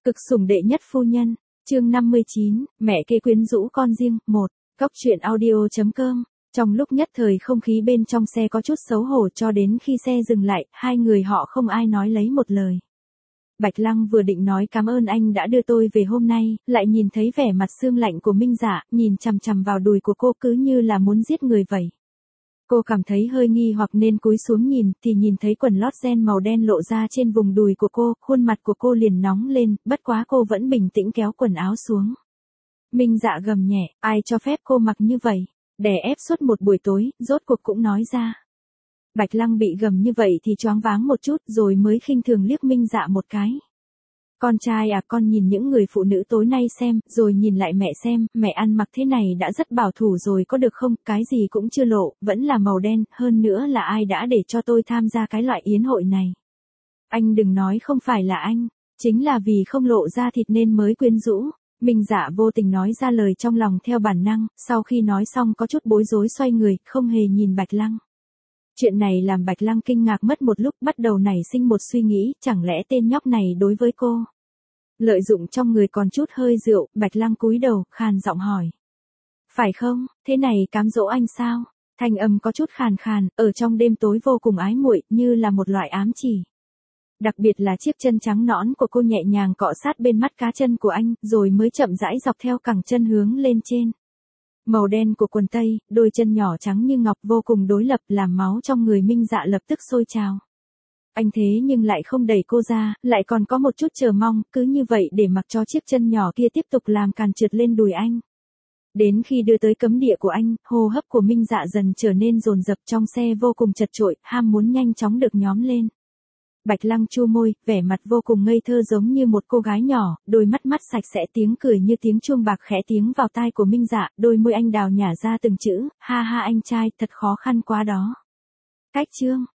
Cực sủng đệ nhất phu nhân, chương 59, mẹ kế quyến rũ con riêng, 1, Cóc truyện audio.com. Trong lúc nhất thời không khí bên trong xe có chút xấu hổ cho đến khi xe dừng lại, hai người họ không ai nói lấy một lời. Bạch Lăng vừa định nói cảm ơn anh đã đưa tôi về hôm nay, lại nhìn thấy vẻ mặt sương lạnh của Minh Dạ, nhìn chằm chằm vào đùi của cô cứ như là muốn giết người vậy. Cô cảm thấy hơi nghi hoặc nên cúi xuống nhìn, thì nhìn thấy quần lót ren màu đen lộ ra trên vùng đùi của cô, khuôn mặt của cô liền nóng lên, bất quá cô vẫn bình tĩnh kéo quần áo xuống. Minh Dạ gầm nhẹ, ai cho phép cô mặc như vậy, đè ép suốt một buổi tối, rốt cuộc cũng nói ra. Bạch Lăng bị gầm như vậy thì choáng váng một chút rồi mới khinh thường liếc Minh Dạ một cái. Con trai à, con nhìn những người phụ nữ tối nay xem, rồi nhìn lại mẹ xem, mẹ ăn mặc thế này đã rất bảo thủ rồi có được không, cái gì cũng chưa lộ, vẫn là màu đen, hơn nữa là ai đã để cho tôi tham gia cái loại yến hội này. Anh đừng nói không phải là anh, chính là vì không lộ ra thịt nên mới quyến rũ. Minh Dạ vô tình nói ra lời trong lòng theo bản năng, sau khi nói xong có chút bối rối xoay người, không hề nhìn Bạch Lăng. Chuyện này làm Bạch Lăng kinh ngạc mất một lúc, bắt đầu nảy sinh một suy nghĩ, chẳng lẽ tên nhóc này đối với cô lợi dụng trong người còn chút hơi rượu. Bạch Lăng cúi đầu, khàn giọng hỏi. Phải không, thế này cám dỗ anh sao? Thanh âm có chút khàn khàn, ở trong đêm tối vô cùng ái muội, như là một loại ám chỉ. Đặc biệt là chiếc chân trắng nõn của cô nhẹ nhàng cọ sát bên mắt cá chân của anh, rồi mới chậm rãi dọc theo cẳng chân hướng lên trên. Màu đen của quần tây, đôi chân nhỏ trắng như ngọc vô cùng đối lập, làm máu trong người Minh Dạ lập tức sôi trào. Anh thế nhưng lại không đẩy cô ra, lại còn có một chút chờ mong, cứ như vậy để mặc cho chiếc chân nhỏ kia tiếp tục làm càn trượt lên đùi anh. Đến khi đưa tới cấm địa của anh, hô hấp của Minh Dạ dần trở nên dồn dập, trong xe vô cùng chật chội, ham muốn nhanh chóng được nhóm lên. Bạch Lăng chu môi, vẻ mặt vô cùng ngây thơ giống như một cô gái nhỏ, đôi mắt mắt sạch sẽ, tiếng cười như tiếng chuông bạc khẽ tiếng vào tai của Minh Dạ, đôi môi anh đào nhả ra từng chữ, ha ha anh trai, thật khó khăn quá đó. Cách chương,